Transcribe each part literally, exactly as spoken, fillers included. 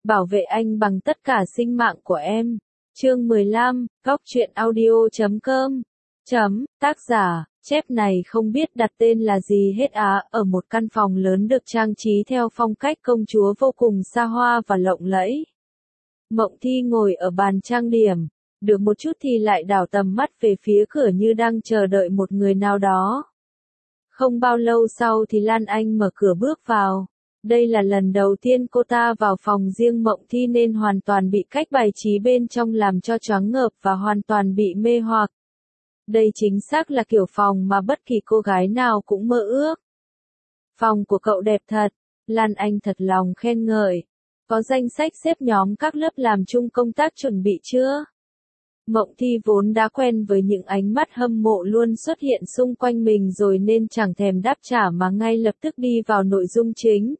bảo vệ anh bằng tất cả sinh mạng của em. Chương mười lăm, góc truyện audio chấm com. Chấm, tác giả, chép này không biết đặt tên là gì hết á, ở một căn phòng lớn được trang trí theo phong cách công chúa vô cùng xa hoa và lộng lẫy. Mộng Thi ngồi ở bàn trang điểm, được một chút thì lại đảo tầm mắt về phía cửa như đang chờ đợi một người nào đó. Không bao lâu sau thì Lan Anh mở cửa bước vào. Đây là lần đầu tiên cô ta vào phòng riêng Mộng Thi nên hoàn toàn bị cách bài trí bên trong làm cho choáng ngợp và hoàn toàn bị mê hoặc. Đây chính xác là kiểu phòng mà bất kỳ cô gái nào cũng mơ ước. Phòng của cậu đẹp thật, Lan Anh thật lòng khen ngợi. Có danh sách xếp nhóm các lớp làm chung công tác chuẩn bị chưa? Mộng Thi vốn đã quen với những ánh mắt hâm mộ luôn xuất hiện xung quanh mình rồi nên chẳng thèm đáp trả mà ngay lập tức đi vào nội dung chính.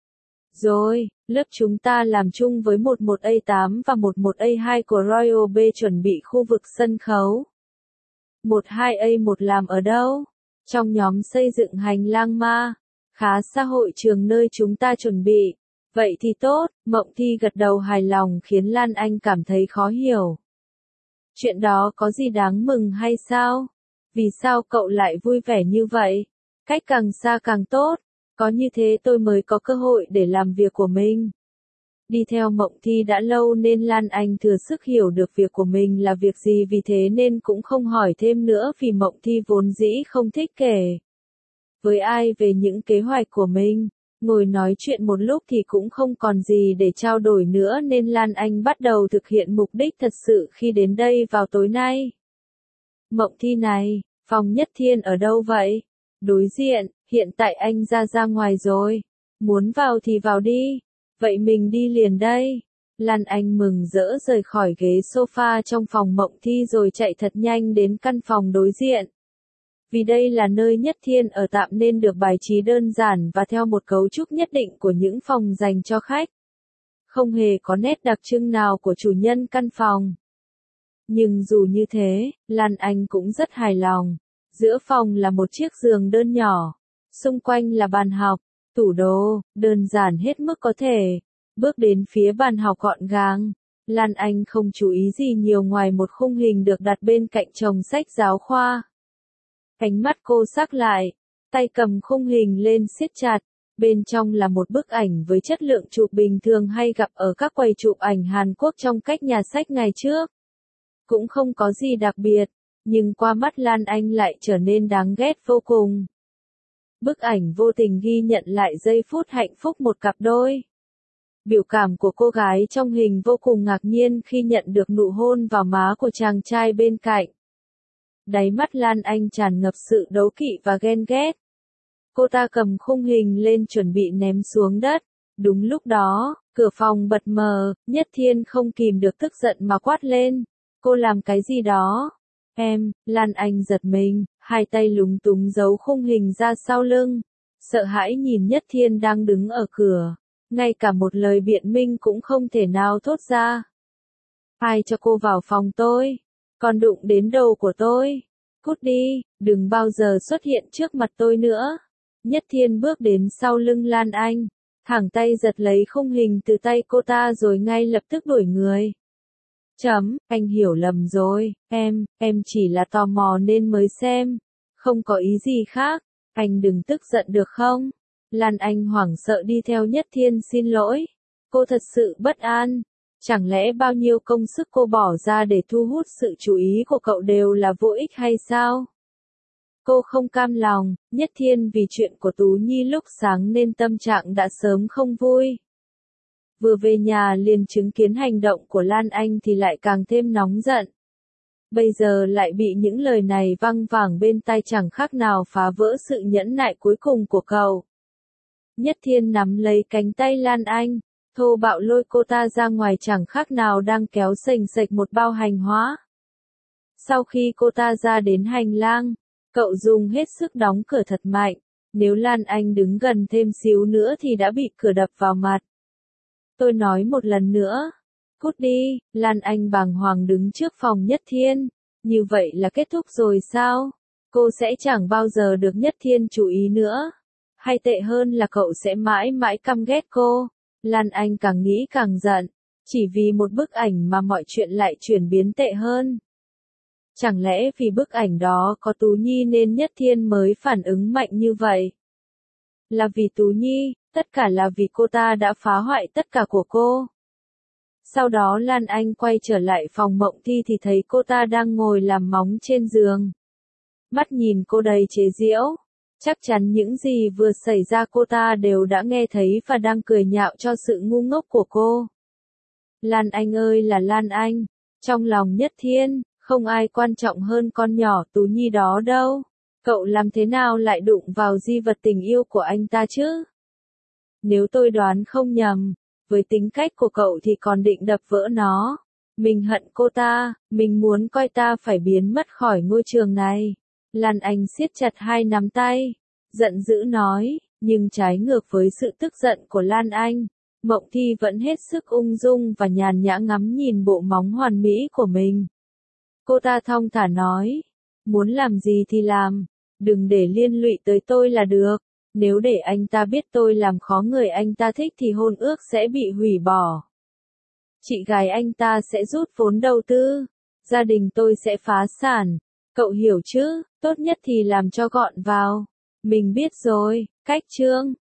Rồi, lớp chúng ta làm chung với một một A tám và một một A hai của Royal B chuẩn bị khu vực sân khấu. một hai A một làm ở đâu? Trong nhóm xây dựng hành lang ma, khá xa hội trường nơi chúng ta chuẩn bị. Vậy thì tốt, Mộng Thi gật đầu hài lòng khiến Lan Anh cảm thấy khó hiểu. Chuyện đó có gì đáng mừng hay sao? Vì sao cậu lại vui vẻ như vậy? Cách càng xa càng tốt, có như thế tôi mới có cơ hội để làm việc của mình. Đi theo Mộng Thi đã lâu nên Lan Anh thừa sức hiểu được việc của mình là việc gì, vì thế nên cũng không hỏi thêm nữa vì Mộng Thi vốn dĩ không thích kể với ai về những kế hoạch của mình. Ngồi nói chuyện một lúc thì cũng không còn gì để trao đổi nữa nên Lan Anh bắt đầu thực hiện mục đích thật sự khi đến đây vào tối nay. Mộng Thi này, phòng Nhất Thiên ở đâu vậy? Đối diện, hiện tại anh ra ra ngoài rồi. Muốn vào thì vào đi. Vậy mình đi liền đây. Lan Anh mừng rỡ rời khỏi ghế sofa trong phòng Mộng Thi rồi chạy thật nhanh đến căn phòng đối diện. Vì đây là nơi Nhất Thiên ở tạm nên được bài trí đơn giản và theo một cấu trúc nhất định của những phòng dành cho khách. Không hề có nét đặc trưng nào của chủ nhân căn phòng. Nhưng dù như thế, Lan Anh cũng rất hài lòng. Giữa phòng là một chiếc giường đơn nhỏ. Xung quanh là bàn học, tủ đồ, đơn giản hết mức có thể. Bước đến phía bàn học gọn gàng. Lan Anh không chú ý gì nhiều ngoài một khung hình được đặt bên cạnh chồng sách giáo khoa. Ánh mắt cô sắc lại, tay cầm khung hình lên siết chặt, bên trong là một bức ảnh với chất lượng chụp bình thường hay gặp ở các quầy chụp ảnh Hàn Quốc trong các nhà sách ngày trước. Cũng không có gì đặc biệt, nhưng qua mắt Lan Anh lại trở nên đáng ghét vô cùng. Bức ảnh vô tình ghi nhận lại giây phút hạnh phúc một cặp đôi. Biểu cảm của cô gái trong hình vô cùng ngạc nhiên khi nhận được nụ hôn vào má của chàng trai bên cạnh. Đáy mắt Lan Anh tràn ngập sự đố kỵ và ghen ghét. Cô ta cầm khung hình lên chuẩn bị ném xuống đất. Đúng lúc đó, cửa phòng bật mở, Nhất Thiên không kìm được tức giận mà quát lên. Cô làm cái gì đó? Em, Lan Anh giật mình, hai tay lúng túng giấu khung hình ra sau lưng. Sợ hãi nhìn Nhất Thiên đang đứng ở cửa. Ngay cả một lời biện minh cũng không thể nào thốt ra. Ai cho cô vào phòng tôi? Còn đụng đến đầu của tôi. Cút đi, đừng bao giờ xuất hiện trước mặt tôi nữa. Nhất Thiên bước đến sau lưng Lan Anh, thẳng tay giật lấy khung hình từ tay cô ta rồi ngay lập tức đuổi người. Chấm, anh hiểu lầm rồi, em, em chỉ là tò mò nên mới xem. Không có ý gì khác, anh đừng tức giận được không? Lan Anh hoảng sợ đi theo Nhất Thiên xin lỗi. Cô thật sự bất an. Chẳng lẽ bao nhiêu công sức cô bỏ ra để thu hút sự chú ý của cậu đều là vô ích hay sao? Cô không cam lòng, Nhất Thiên vì chuyện của Tú Nhi lúc sáng nên tâm trạng đã sớm không vui. Vừa về nhà liền chứng kiến hành động của Lan Anh thì lại càng thêm nóng giận. Bây giờ lại bị những lời này văng vẳng bên tai chẳng khác nào phá vỡ sự nhẫn nại cuối cùng của cậu. Nhất Thiên nắm lấy cánh tay Lan Anh, thô bạo lôi cô ta ra ngoài chẳng khác nào đang kéo sềnh sệch một bao hành hóa. Sau khi cô ta ra đến hành lang, cậu dùng hết sức đóng cửa thật mạnh, nếu Lan Anh đứng gần thêm xíu nữa thì đã bị cửa đập vào mặt. Tôi nói một lần nữa, cút đi. Lan Anh bàng hoàng đứng trước phòng Nhất Thiên, như vậy là kết thúc rồi sao? Cô sẽ chẳng bao giờ được Nhất Thiên chú ý nữa. Hay tệ hơn là cậu sẽ mãi mãi căm ghét cô. Lan Anh càng nghĩ càng giận, chỉ vì một bức ảnh mà mọi chuyện lại chuyển biến tệ hơn. Chẳng lẽ vì bức ảnh đó có Tú Nhi nên Nhất Thiên mới phản ứng mạnh như vậy? Là vì Tú Nhi, tất cả là vì cô ta đã phá hoại tất cả của cô. Sau đó Lan Anh quay trở lại phòng Mộng Thi thì thấy cô ta đang ngồi làm móng trên giường. Mắt nhìn cô đầy chế giễu. Chắc chắn những gì vừa xảy ra cô ta đều đã nghe thấy và đang cười nhạo cho sự ngu ngốc của cô. Lan Anh ơi là Lan Anh, trong lòng Nhất Thiên, không ai quan trọng hơn con nhỏ Tú Nhi đó đâu. Cậu làm thế nào lại đụng vào di vật tình yêu của anh ta chứ? Nếu tôi đoán không nhầm, với tính cách của cậu thì còn định đập vỡ nó. Mình hận cô ta, mình muốn coi ta phải biến mất khỏi ngôi trường này. Lan Anh siết chặt hai nắm tay, giận dữ nói, nhưng trái ngược với sự tức giận của Lan Anh, Mộng Thi vẫn hết sức ung dung và nhàn nhã ngắm nhìn bộ móng hoàn mỹ của mình. Cô ta thong thả nói, muốn làm gì thì làm, đừng để liên lụy tới tôi là được. Nếu để anh ta biết tôi làm khó người anh ta thích thì hôn ước sẽ bị hủy bỏ. Chị gái anh ta sẽ rút vốn đầu tư, gia đình tôi sẽ phá sản. Cậu hiểu chứ, tốt nhất thì làm cho gọn vào. Mình biết rồi, cách chương.